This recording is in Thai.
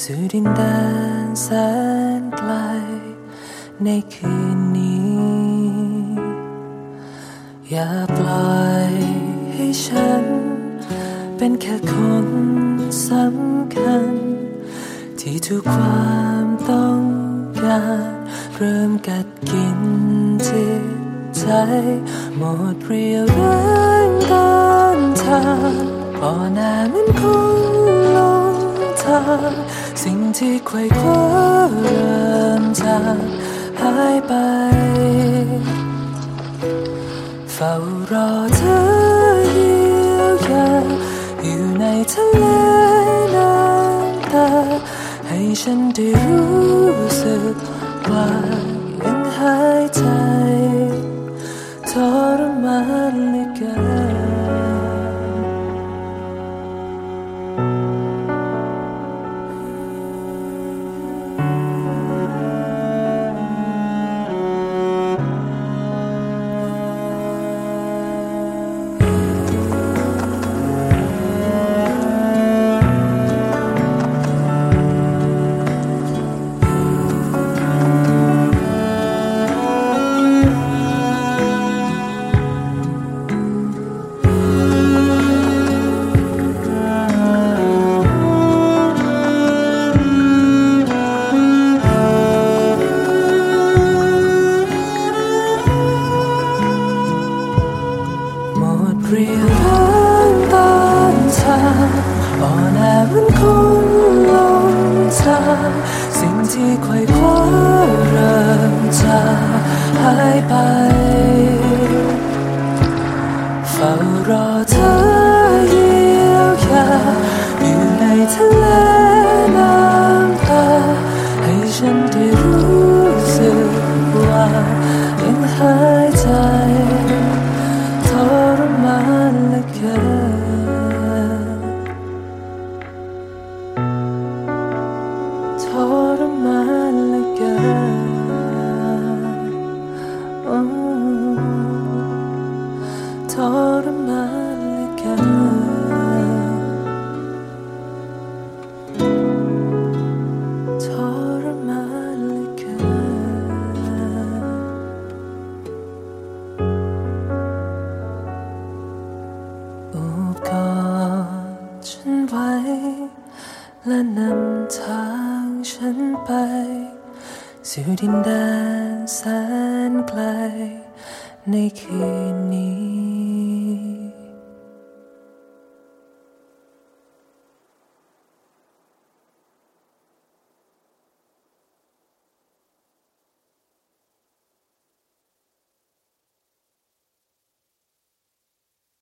สู่ดินแดนแสนไกลในคืนนี้อย่าปล่อยให้ฉันเป็นแค่คนสำคัญที่ทุกความต้องการเริ่มกัดกินจิตใจหมดเรี่ยวแรงเดินทางพอหน้ามันคงลงทางสิ่งที่ไขว่คว้าเริ่มจางหายไปเฝ้ารอเธอเยียวยาอยู่ในทะเลน้ำตาให้ฉันได้รู้สึกว่ายังหายใจทรมานเหลือเกินเรียวแรงต้านทานอ่อนแอมันคงลงทางสิ่งที่ไขว่คว้าเริ่มจางหายไปเฝ้ารอเธอเยียวยาอยู่ในทะเลน้ำตาให้ฉันได้รู้สึกว่ายังหายใจทรมานเหลือเกินทรมานเหลือเกินทรมานเหลือเกินทรมานเหลือเกินโอบกอดฉันไว้และนำทางฉันไปสู่ดินแดนแสนไกลในคืนนี้